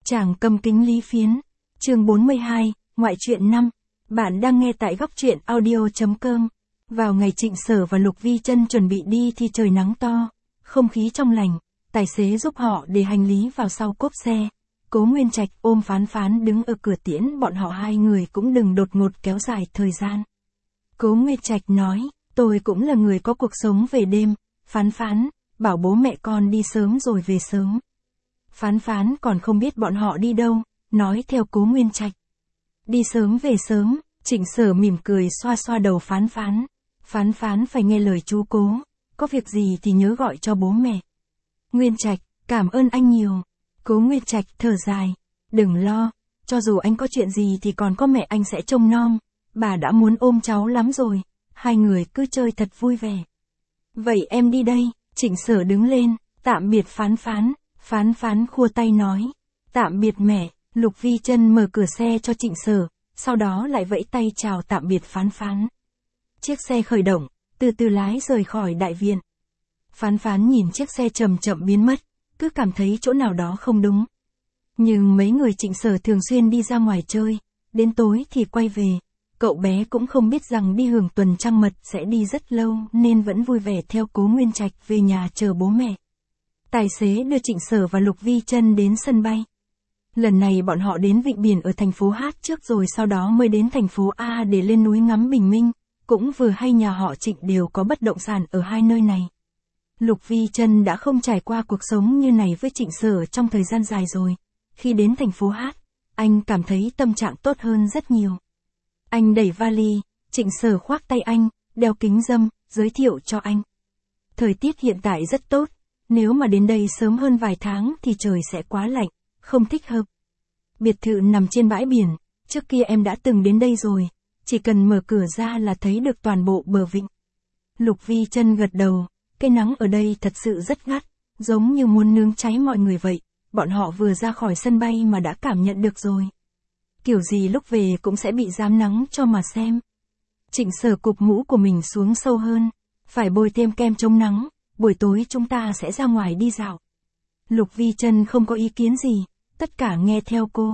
Chàng cầm kính Lý Phiến. Chương 42, ngoại truyện 5. Bạn đang nghe tại góc truyện audio.com. Vào ngày Trịnh Sở và Lục Vi Trân chuẩn bị đi thì trời nắng to, không khí trong lành, tài xế giúp họ để hành lý vào sau cốp xe. Cố Nguyên Trạch ôm Phán Phán đứng ở cửa tiễn bọn họ, hai người cũng đừng đột ngột kéo dài thời gian. Cố Nguyên Trạch nói, tôi cũng là người có cuộc sống về đêm, Phán Phán, bảo bố mẹ con đi sớm rồi về sớm. Phán Phán còn không biết bọn họ đi đâu, nói theo Cố Nguyên Trạch. Đi sớm về sớm, Trịnh Sở mỉm cười xoa xoa đầu Phán Phán. Phán Phán phải nghe lời chú Cố, có việc gì thì nhớ gọi cho bố mẹ. Nguyên Trạch, cảm ơn anh nhiều. Cố Nguyên Trạch thở dài, đừng lo, cho dù anh có chuyện gì thì còn có mẹ anh sẽ trông nom, bà đã muốn ôm cháu lắm rồi, hai người cứ chơi thật vui vẻ. Vậy em đi đây, Trịnh Sở đứng lên, tạm biệt Phán Phán. Phán Phán khua tay nói, tạm biệt mẹ. Lục Vi Trân mở cửa xe cho Trịnh Sở, sau đó lại vẫy tay chào tạm biệt Phán Phán. Chiếc xe khởi động, từ từ lái rời khỏi đại viện. Phán Phán nhìn chiếc xe chậm chậm biến mất, cứ cảm thấy chỗ nào đó không đúng. Nhưng mấy người Trịnh Sở thường xuyên đi ra ngoài chơi, đến tối thì quay về. Cậu bé cũng không biết rằng đi hưởng tuần trăng mật sẽ đi rất lâu nên vẫn vui vẻ theo Cố Nguyên Trạch về nhà chờ bố mẹ. Tài xế đưa Trịnh Sở và Lục Vi Trân đến sân bay. Lần này bọn họ đến vịnh biển ở thành phố H trước rồi sau đó mới đến thành phố A để lên núi ngắm bình minh, cũng vừa hay nhà họ Trịnh đều có bất động sản ở hai nơi này. Lục Vi Trân đã không trải qua cuộc sống như này với Trịnh Sở trong thời gian dài rồi. Khi đến thành phố H, anh cảm thấy tâm trạng tốt hơn rất nhiều. Anh đẩy vali, Trịnh Sở khoác tay anh, đeo kính râm, giới thiệu cho anh. Thời tiết hiện tại rất tốt, nếu mà đến đây sớm hơn vài tháng thì trời sẽ quá lạnh, không thích hợp. Biệt thự nằm trên bãi biển, trước kia em đã từng đến đây rồi, chỉ cần mở cửa ra là thấy được toàn bộ bờ vịnh. Lục Vi Trân gật đầu, cái nắng ở đây thật sự rất gắt, giống như muốn nướng cháy mọi người vậy, bọn họ vừa ra khỏi sân bay mà đã cảm nhận được rồi. Kiểu gì lúc về cũng sẽ bị rám nắng cho mà xem. Trịnh Sở cụp mũ của mình xuống sâu hơn, phải bôi thêm kem chống nắng, buổi tối chúng ta sẽ ra ngoài đi dạo. Lục Vi Trân không có ý kiến gì, tất cả nghe theo cô.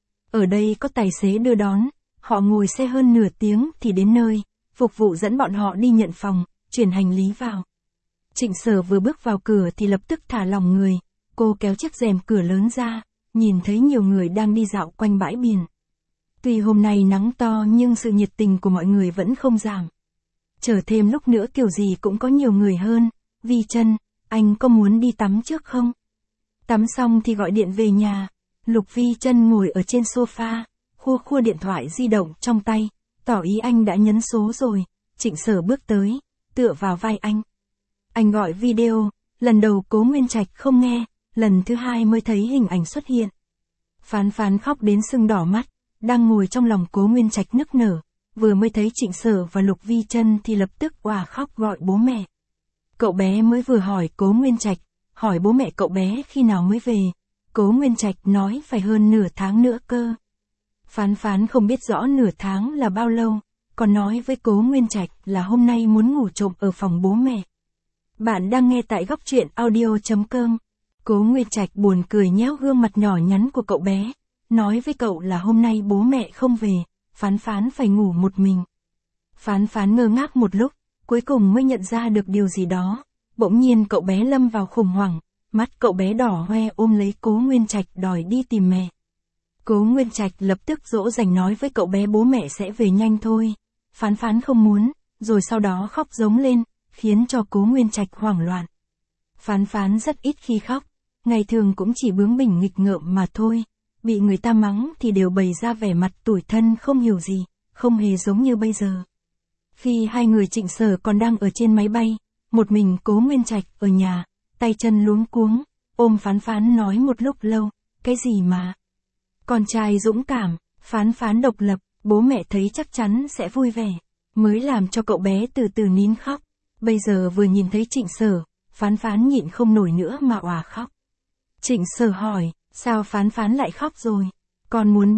Ở đây có tài xế đưa đón, họ ngồi xe hơn nửa tiếng thì đến nơi, phục vụ dẫn bọn họ đi nhận phòng, chuyển hành lý vào. Trịnh Sở vừa bước vào cửa thì lập tức thả lỏng người, cô kéo chiếc rèm cửa lớn ra, nhìn thấy nhiều người đang đi dạo quanh bãi biển. Tuy hôm nay nắng to nhưng sự nhiệt tình của mọi người vẫn không giảm. Chờ thêm lúc nữa kiểu gì cũng có nhiều người hơn. Vi Trân, anh có muốn đi tắm trước không? Tắm xong thì gọi điện về nhà. Lục Vi Trân ngồi ở trên sofa, khua điện thoại di động trong tay, tỏ ý anh đã nhấn số rồi. Trịnh Sở bước tới, tựa vào vai anh. Anh gọi video, lần đầu Cố Nguyên Trạch không nghe, lần thứ hai mới thấy hình ảnh xuất hiện. Phán Phán khóc đến sưng đỏ mắt, đang ngồi trong lòng Cố Nguyên Trạch nức nở, vừa mới thấy Trịnh Sở và Lục Vi Trân thì lập tức òa khóc gọi bố mẹ. Cậu bé mới vừa hỏi Cố Nguyên Trạch, hỏi bố mẹ cậu bé khi nào mới về. Cố Nguyên Trạch nói phải hơn nửa tháng nữa cơ. Phán Phán không biết rõ nửa tháng là bao lâu, còn nói với Cố Nguyên Trạch là hôm nay muốn ngủ trộm ở phòng bố mẹ. Bạn đang nghe tại góc truyện audio.com. Cố Nguyên Trạch buồn cười nhéo gương mặt nhỏ nhắn của cậu bé, nói với cậu là hôm nay bố mẹ không về, Phán Phán phải ngủ một mình. Phán Phán ngơ ngác một lúc, cuối cùng mới nhận ra được điều gì đó, bỗng nhiên cậu bé lâm vào khủng hoảng, mắt cậu bé đỏ hoe ôm lấy Cố Nguyên Trạch đòi đi tìm mẹ. Cố Nguyên Trạch lập tức dỗ dành nói với cậu bé bố mẹ sẽ về nhanh thôi. Phán Phán không muốn, rồi sau đó khóc giống lên, khiến cho Cố Nguyên Trạch hoảng loạn. Phán Phán rất ít khi khóc, ngày thường cũng chỉ bướng bỉnh nghịch ngợm mà thôi, bị người ta mắng thì đều bày ra vẻ mặt tủi thân không hiểu gì, không hề giống như bây giờ. Khi hai người Trịnh Sở còn đang ở trên máy bay, một mình Cố Nguyên Trạch ở nhà, tay chân luống cuống, ôm Phán Phán nói một lúc lâu, cái gì mà? Con trai dũng cảm, Phán Phán độc lập, bố mẹ thấy chắc chắn sẽ vui vẻ, mới làm cho cậu bé từ từ nín khóc. Bây giờ vừa nhìn thấy Trịnh Sở, Phán Phán nhịn không nổi nữa mà òa khóc. Trịnh Sở hỏi, sao Phán Phán lại khóc rồi? Con muốn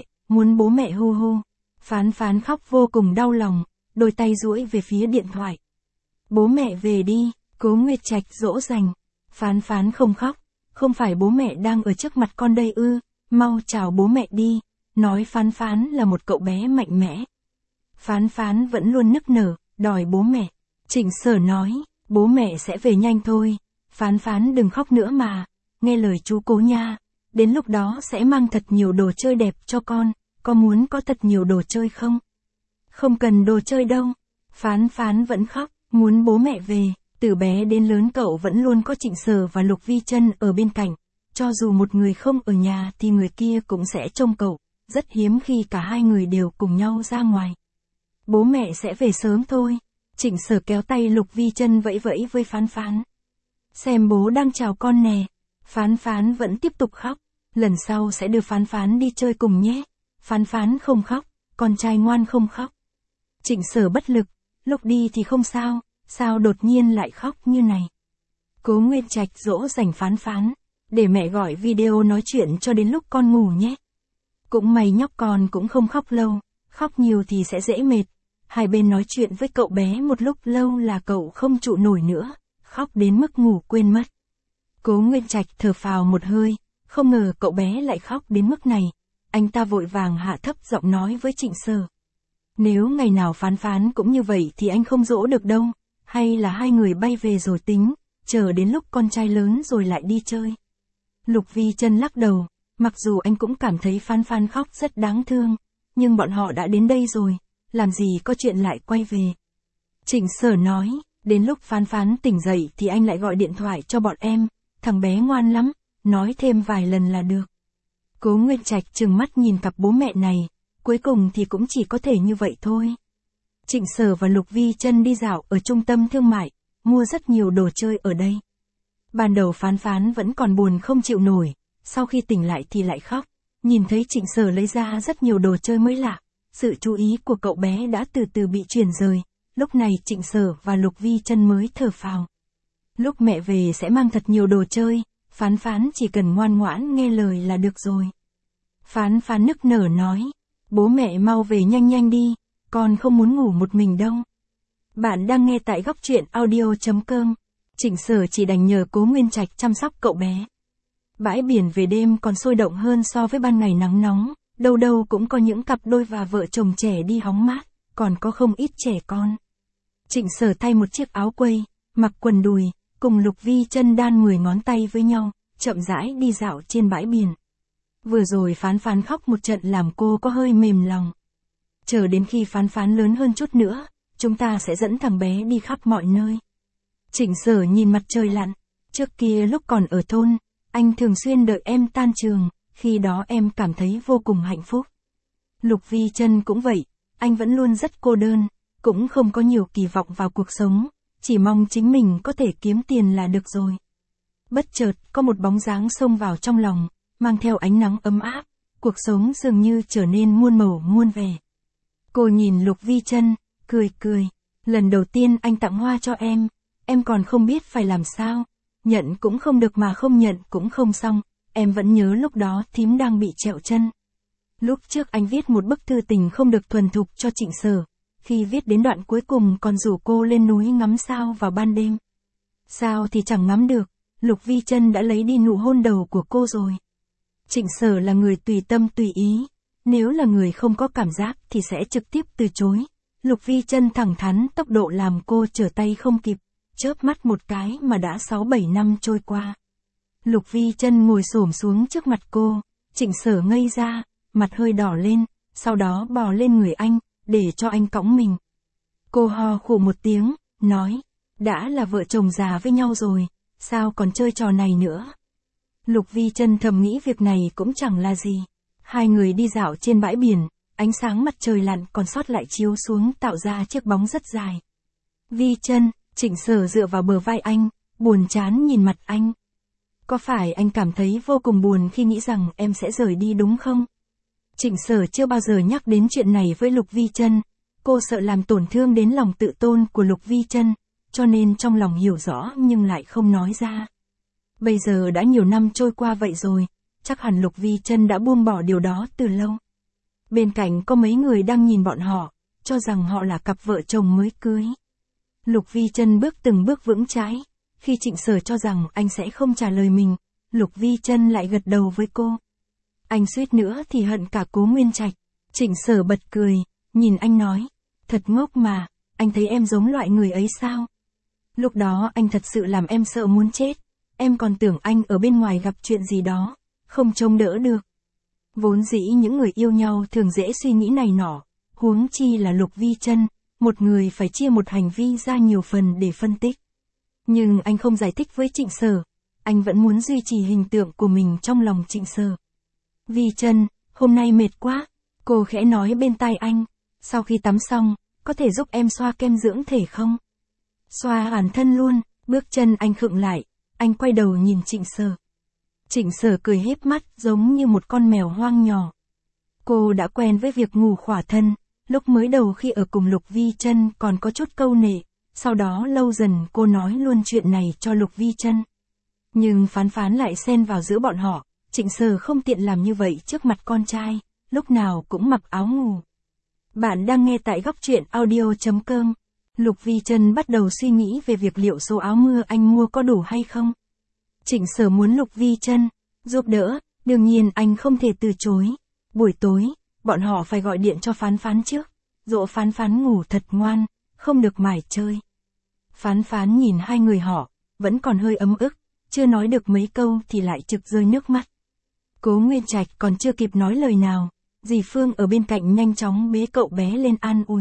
bố mẹ hu hu. Phán Phán khóc vô cùng đau lòng, đôi tay duỗi về phía điện thoại. Bố mẹ về đi, Cố Nguyên Trạch dỗ dành. Phán Phán không khóc, không phải bố mẹ đang ở trước mặt con đây ư? mau chào bố mẹ đi, nói Phán Phán là một cậu bé mạnh mẽ. Phán Phán vẫn luôn nức nở, đòi bố mẹ. Trịnh Sở nói, bố mẹ sẽ về nhanh thôi, Phán Phán đừng khóc nữa mà, nghe lời chú Cố nha, đến lúc đó sẽ mang thật nhiều đồ chơi đẹp cho con, có muốn có thật nhiều đồ chơi không? Không cần đồ chơi đâu. Phán Phán vẫn khóc, muốn bố mẹ về, từ bé đến lớn cậu vẫn luôn có Trịnh Sở và Lục Vi Trân ở bên cạnh, cho dù một người không ở nhà thì người kia cũng sẽ trông cậu, rất hiếm khi cả hai người đều cùng nhau ra ngoài. Bố mẹ sẽ về sớm thôi. Trịnh Sở kéo tay Lục Vi Trân vẫy vẫy với Phán Phán. Xem bố đang chào con nè. Phán Phán vẫn tiếp tục khóc, lần sau sẽ đưa Phán Phán đi chơi cùng nhé. Phán Phán không khóc, con trai ngoan không khóc. Trịnh Sở bất lực, lúc đi thì không sao, sao đột nhiên lại khóc như này. Cố Nguyên Trạch dỗ dành Phán Phán, để mẹ gọi video nói chuyện cho đến lúc con ngủ nhé. Cũng may nhóc con cũng không khóc lâu, khóc nhiều thì sẽ dễ mệt. Hai bên nói chuyện với cậu bé một lúc lâu là cậu không trụ nổi nữa, khóc đến mức ngủ quên mất. Cố Nguyên Trạch thở phào một hơi, không ngờ cậu bé lại khóc đến mức này. Anh ta vội vàng hạ thấp giọng nói với Trịnh Sở. Nếu ngày nào Phán Phán cũng như vậy thì anh không dỗ được đâu, hay là hai người bay về rồi tính, chờ đến lúc con trai lớn rồi lại đi chơi. Lục Vi Trân lắc đầu, mặc dù anh cũng cảm thấy Phán Phán khóc rất đáng thương, nhưng bọn họ đã đến đây rồi, làm gì có chuyện lại quay về. Trịnh Sở nói, đến lúc Phán Phán tỉnh dậy thì anh lại gọi điện thoại cho bọn em, thằng bé ngoan lắm, nói thêm vài lần là được. Cố Nguyên Trạch trừng mắt nhìn cặp bố mẹ này, cuối cùng thì cũng chỉ có thể như vậy thôi. Trịnh Sở và Lục Vi Trân đi dạo ở trung tâm thương mại, mua rất nhiều đồ chơi ở đây. Ban đầu Phán Phán vẫn còn buồn không chịu nổi, sau khi tỉnh lại thì lại khóc, nhìn thấy Trịnh Sở lấy ra rất nhiều đồ chơi mới lạ, sự chú ý của cậu bé đã từ từ bị chuyển rời, lúc này Trịnh Sở và Lục Vi Trân mới thở phào. Lúc mẹ về sẽ mang thật nhiều đồ chơi, Phán Phán chỉ cần ngoan ngoãn nghe lời là được rồi. Phán Phán nức nở nói, bố mẹ mau về nhanh nhanh đi, con không muốn ngủ một mình đâu. Bạn đang nghe tại góc truyện audio.com. Trịnh Sở chỉ đành nhờ Cố Nguyên Trạch chăm sóc cậu bé. Bãi biển về đêm còn sôi động hơn so với ban ngày nắng nóng, đâu đâu cũng có những cặp đôi và vợ chồng trẻ đi hóng mát, còn có không ít trẻ con. Trịnh Sở thay một chiếc áo quây, mặc quần đùi, cùng Lục Vi Trân đan 10 ngón tay với nhau, chậm rãi đi dạo trên bãi biển. Vừa rồi Phán Phán khóc một trận làm cô có hơi mềm lòng. Chờ đến khi Phán Phán lớn hơn chút nữa, chúng ta sẽ dẫn thằng bé đi khắp mọi nơi. Trịnh Sở nhìn mặt trời lặn, trước kia lúc còn ở thôn, anh thường xuyên đợi em tan trường, khi đó em cảm thấy vô cùng hạnh phúc. Lục Vi Trân cũng vậy, anh vẫn luôn rất cô đơn, cũng không có nhiều kỳ vọng vào cuộc sống, chỉ mong chính mình có thể kiếm tiền là được rồi. Bất chợt, có một bóng dáng xông vào trong lòng, mang theo ánh nắng ấm áp, cuộc sống dường như trở nên muôn màu muôn vẻ. Cô nhìn Lục Vi Trân, cười cười, lần đầu tiên anh tặng hoa cho em còn không biết phải làm sao, nhận cũng không được mà không nhận cũng không xong, em vẫn nhớ lúc đó thím đang bị trẹo chân. Lúc trước anh viết một bức thư tình không được thuần thục cho Trịnh Sở, khi viết đến đoạn cuối cùng còn rủ cô lên núi ngắm sao vào ban đêm. Sao thì chẳng ngắm được, Lục Vi Trân đã lấy đi nụ hôn đầu của cô rồi. Trịnh Sở là người tùy tâm tùy ý, nếu là người không có cảm giác thì sẽ trực tiếp từ chối. Lục Vi Trân thẳng thắn tốc độ làm cô trở tay không kịp, chớp mắt một cái mà đã 6-7 năm trôi qua. Lục Vi Trân ngồi xổm xuống trước mặt cô, Trịnh Sở ngây ra, mặt hơi đỏ lên, sau đó bò lên người anh, để cho anh cõng mình. Cô ho khụ một tiếng, nói, đã là vợ chồng già với nhau rồi, sao còn chơi trò này nữa. Lục Vi Trân thầm nghĩ việc này cũng chẳng là gì. Hai người đi dạo trên bãi biển, ánh sáng mặt trời lặn còn sót lại chiếu xuống tạo ra chiếc bóng rất dài. Vi Trân, Trịnh Sở dựa vào bờ vai anh, buồn chán nhìn mặt anh. Có phải anh cảm thấy vô cùng buồn khi nghĩ rằng em sẽ rời đi đúng không? Trịnh Sở chưa bao giờ nhắc đến chuyện này với Lục Vi Trân, cô sợ làm tổn thương đến lòng tự tôn của Lục Vi Trân, cho nên trong lòng hiểu rõ nhưng lại không nói ra. Bây giờ đã nhiều năm trôi qua vậy rồi, chắc hẳn Lục Vi Trân đã buông bỏ điều đó từ lâu. Bên cạnh có mấy người đang nhìn bọn họ, cho rằng họ là cặp vợ chồng mới cưới. Lục Vi Trân bước từng bước vững chãi, khi Trịnh Sở cho rằng anh sẽ không trả lời mình, Lục Vi Trân lại gật đầu với cô. Anh suýt nữa thì hận cả Cố Nguyên Trạch. Trịnh Sở bật cười, nhìn anh nói, thật ngốc mà, anh thấy em giống loại người ấy sao? Lúc đó anh thật sự làm em sợ muốn chết, em còn tưởng anh ở bên ngoài gặp chuyện gì đó, không trông đỡ được. Vốn dĩ những người yêu nhau thường dễ suy nghĩ này nọ, huống chi là Lục Vi Trân, một người phải chia một hành vi ra nhiều phần để phân tích. Nhưng anh không giải thích với Trịnh Sở, anh vẫn muốn duy trì hình tượng của mình trong lòng Trịnh Sở. Vi Trân, hôm nay mệt quá, cô khẽ nói bên tai anh, sau khi tắm xong, có thể giúp em xoa kem dưỡng thể không? Xoa hẳn thân luôn, bước chân anh khựng lại, anh quay đầu nhìn Trịnh Sở. Trịnh Sở cười híp mắt giống như một con mèo hoang nhỏ. Cô đã quen với việc ngủ khỏa thân, lúc mới đầu khi ở cùng Lục Vi Trân còn có chút câu nệ, sau đó lâu dần cô nói luôn chuyện này cho Lục Vi Trân. Nhưng Phán Phán lại xen vào giữa bọn họ, Trịnh Sở không tiện làm như vậy trước mặt con trai, lúc nào cũng mặc áo ngủ. Bạn đang nghe tại góc truyện audio.com. Lục Vi Trân bắt đầu suy nghĩ về việc liệu số áo mưa anh mua có đủ hay không. Trịnh Sở muốn Lục Vi Trân giúp đỡ, đương nhiên anh không thể từ chối. Buổi tối, bọn họ phải gọi điện cho Phán Phán trước, dỗ Phán Phán ngủ thật ngoan, không được mải chơi. Phán Phán nhìn hai người họ, vẫn còn hơi ấm ức, chưa nói được mấy câu thì lại trực rơi nước mắt. Cố Nguyên Trạch còn chưa kịp nói lời nào, dì Phương ở bên cạnh nhanh chóng bế cậu bé lên an ủi.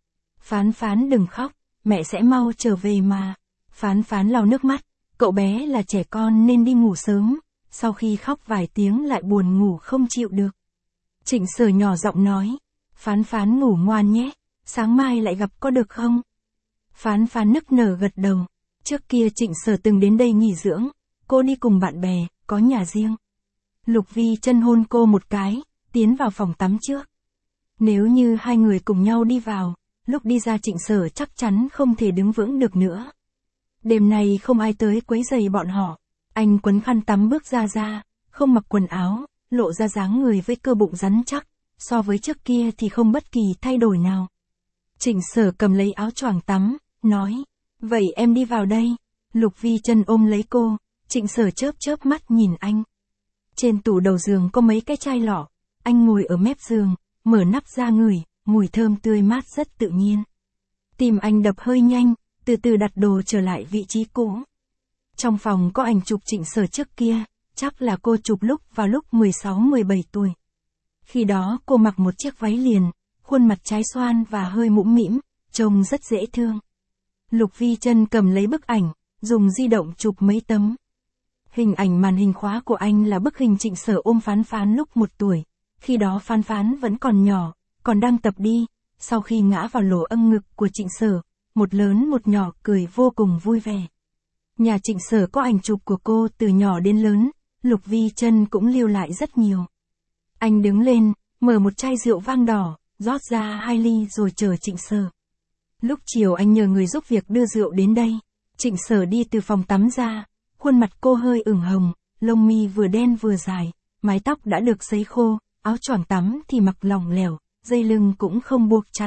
Phán Phán đừng khóc, mẹ sẽ mau trở về mà. Phán Phán lau nước mắt, cậu bé là trẻ con nên đi ngủ sớm, sau khi khóc vài tiếng lại buồn ngủ không chịu được. Trịnh Sở nhỏ giọng nói, Phán Phán ngủ ngoan nhé, sáng mai lại gặp có được không? Phán Phán nức nở gật đầu, trước kia Trịnh Sở từng đến đây nghỉ dưỡng, cô đi cùng bạn bè, có nhà riêng. Lục Vi Trân hôn cô một cái, tiến vào phòng tắm trước. Nếu như hai người cùng nhau đi vào, lúc đi ra Trịnh Sở chắc chắn không thể đứng vững được nữa. Đêm nay không ai tới quấy rầy bọn họ, anh quấn khăn tắm bước ra, không mặc quần áo, lộ ra dáng người với cơ bụng rắn chắc, so với trước kia thì không bất kỳ thay đổi nào. Trịnh Sở cầm lấy áo choàng tắm, nói, vậy em đi vào đây. Lục Vi Trân ôm lấy cô, Trịnh Sở chớp mắt nhìn anh. Trên tủ đầu giường có mấy cái chai lọ, anh ngồi ở mép giường, mở nắp ra ngửi, mùi thơm tươi mát rất tự nhiên. Tim anh đập hơi nhanh, từ từ đặt đồ trở lại vị trí cũ. Trong phòng có ảnh chụp Trịnh Sở trước kia, chắc là cô chụp vào lúc 16-17 tuổi. Khi đó cô mặc một chiếc váy liền, khuôn mặt trái xoan và hơi mũm mĩm, trông rất dễ thương. Lục Vi Trân cầm lấy bức ảnh, dùng di động chụp mấy tấm. Hình ảnh màn hình khóa của anh là bức hình Trịnh Sở ôm Phán Phán lúc 1 tuổi, khi đó Phán Phán vẫn còn nhỏ, còn đang tập đi, sau khi ngã vào lỗ âng ngực của Trịnh Sở, một lớn một nhỏ cười vô cùng vui vẻ. Nhà Trịnh Sở có ảnh chụp của cô từ nhỏ đến lớn, Lục Vi Trân cũng lưu lại rất nhiều. Anh đứng lên, mở một chai rượu vang đỏ, rót ra 2 ly rồi chờ Trịnh Sở. Lúc chiều anh nhờ người giúp việc đưa rượu đến đây. Trịnh Sở đi từ phòng tắm ra, khuôn mặt cô hơi ửng hồng, lông mi vừa đen vừa dài, mái tóc đã được sấy khô, áo choàng tắm thì mặc lỏng lẻo, dây lưng cũng không buộc chặt.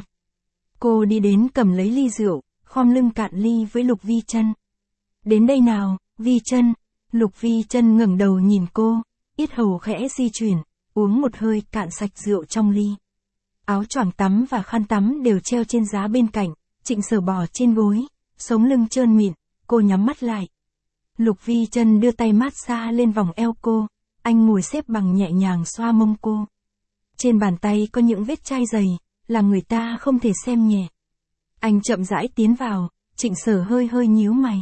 Cô đi đến cầm lấy ly rượu, khom lưng cạn ly với Lục Vi Trân. Đến đây nào, Vi Trân. Lục Vi Trân ngẩng đầu nhìn cô, yết hầu khẽ di chuyển, uống một hơi cạn sạch rượu trong ly. Áo choàng tắm và khăn tắm đều treo trên giá bên cạnh, Trịnh Sở bò trên gối, sống lưng trơn mịn, cô nhắm mắt lại. Lục Vi Trân đưa tay mát xa lên vòng eo cô, anh ngồi xếp bằng nhẹ nhàng xoa mông cô. Trên bàn tay có những vết chai dày, làm người ta không thể xem nhẹ. Anh chậm rãi tiến vào, Trịnh Sở hơi nhíu mày.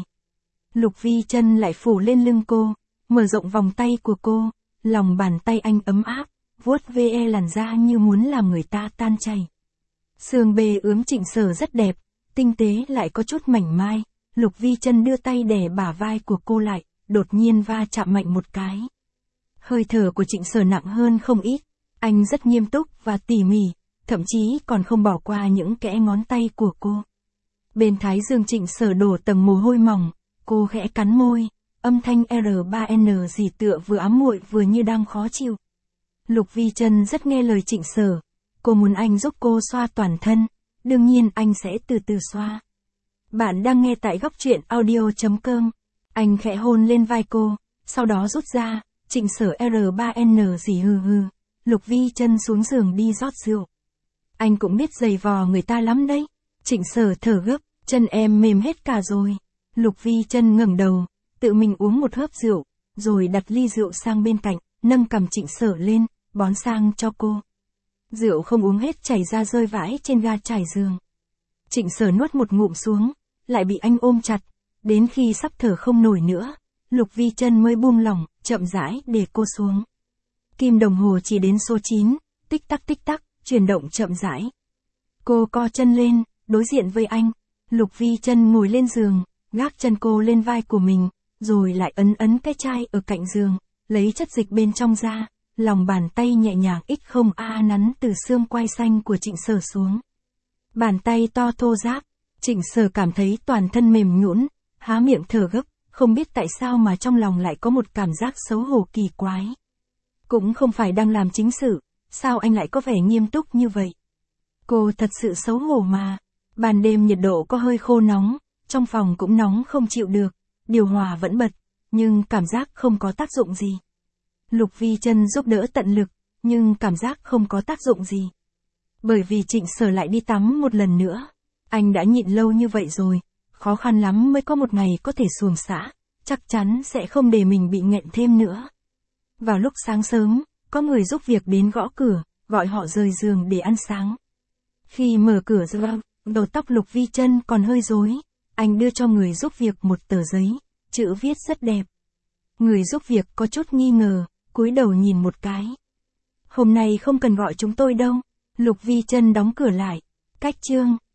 Lục Vi Trân lại phủ lên lưng cô, mở rộng vòng tay của cô, lòng bàn tay anh ấm áp, vuốt ve làn da như muốn làm người ta tan chảy. Xương bề ướm Trịnh Sở rất đẹp, tinh tế lại có chút mảnh mai. Lục Vi Trân đưa tay đè bả vai của cô lại, đột nhiên va chạm mạnh một cái. Hơi thở của Trịnh Sở nặng hơn không ít, anh rất nghiêm túc và tỉ mỉ, thậm chí còn không bỏ qua những kẽ ngón tay của cô. Bên thái dương Trịnh Sở đổ tầng mồ hôi mỏng, cô khẽ cắn môi, âm thanh R3N gì tựa vừa ám muội vừa như đang khó chịu. Lục Vi Trân rất nghe lời Trịnh Sở, cô muốn anh giúp cô xoa toàn thân, đương nhiên anh sẽ từ từ xoa. Bạn đang nghe tại góc truyện audio.com. Anh khẽ hôn lên vai cô, sau đó rút ra, Trịnh Sở R3N gì hừ hừ. Lục Vi Trân xuống giường đi rót rượu. Anh cũng biết giày vò người ta lắm đấy. Trịnh Sở thở gấp, chân em mềm hết cả rồi. Lục Vi Trân ngẩng đầu, tự mình uống một hớp rượu, rồi đặt ly rượu sang bên cạnh, nâng cằm Trịnh Sở lên, bón sang cho cô. Rượu không uống hết chảy ra rơi vãi trên ga trải giường. Trịnh Sở nuốt một ngụm xuống, lại bị anh ôm chặt, đến khi sắp thở không nổi nữa, Lục Vi Trân mới buông lỏng, chậm rãi để cô xuống. Kim đồng hồ chỉ đến số 9, tích tắc, chuyển động chậm rãi. Cô co chân lên, đối diện với anh. Lục Vi Trân ngồi lên giường, gác chân cô lên vai của mình, rồi lại ấn cái chai ở cạnh giường, lấy chất dịch bên trong ra, lòng bàn tay nhẹ nhàng nắn từ xương quai xanh của Trịnh Sở xuống. Bàn tay to thô ráp, Trịnh Sở cảm thấy toàn thân mềm nhũn, há miệng thở gấp, không biết tại sao mà trong lòng lại có một cảm giác xấu hổ kỳ quái. Cũng không phải đang làm chính sự, sao anh lại có vẻ nghiêm túc như vậy? Cô thật sự xấu hổ mà. Ban đêm nhiệt độ có hơi khô nóng, trong phòng cũng nóng không chịu được, điều hòa vẫn bật, nhưng cảm giác không có tác dụng gì. Lục Vi Trân giúp đỡ tận lực, nhưng cảm giác không có tác dụng gì. Bởi vì Trịnh Sở lại đi tắm một lần nữa. Anh đã nhịn lâu như vậy rồi, khó khăn lắm mới có một ngày có thể xuồng xã, chắc chắn sẽ không để mình bị nghẹn thêm nữa. Vào lúc sáng sớm, có người giúp việc đến gõ cửa, gọi họ rời giường để ăn sáng. Khi mở cửa ra, đầu tóc Lục Vi Trân còn hơi rối, anh đưa cho người giúp việc một tờ giấy, chữ viết rất đẹp. Người giúp việc có chút nghi ngờ, cúi đầu nhìn một cái. Hôm nay không cần gọi chúng tôi đâu. Lục Vi Trân đóng cửa lại. Cách chương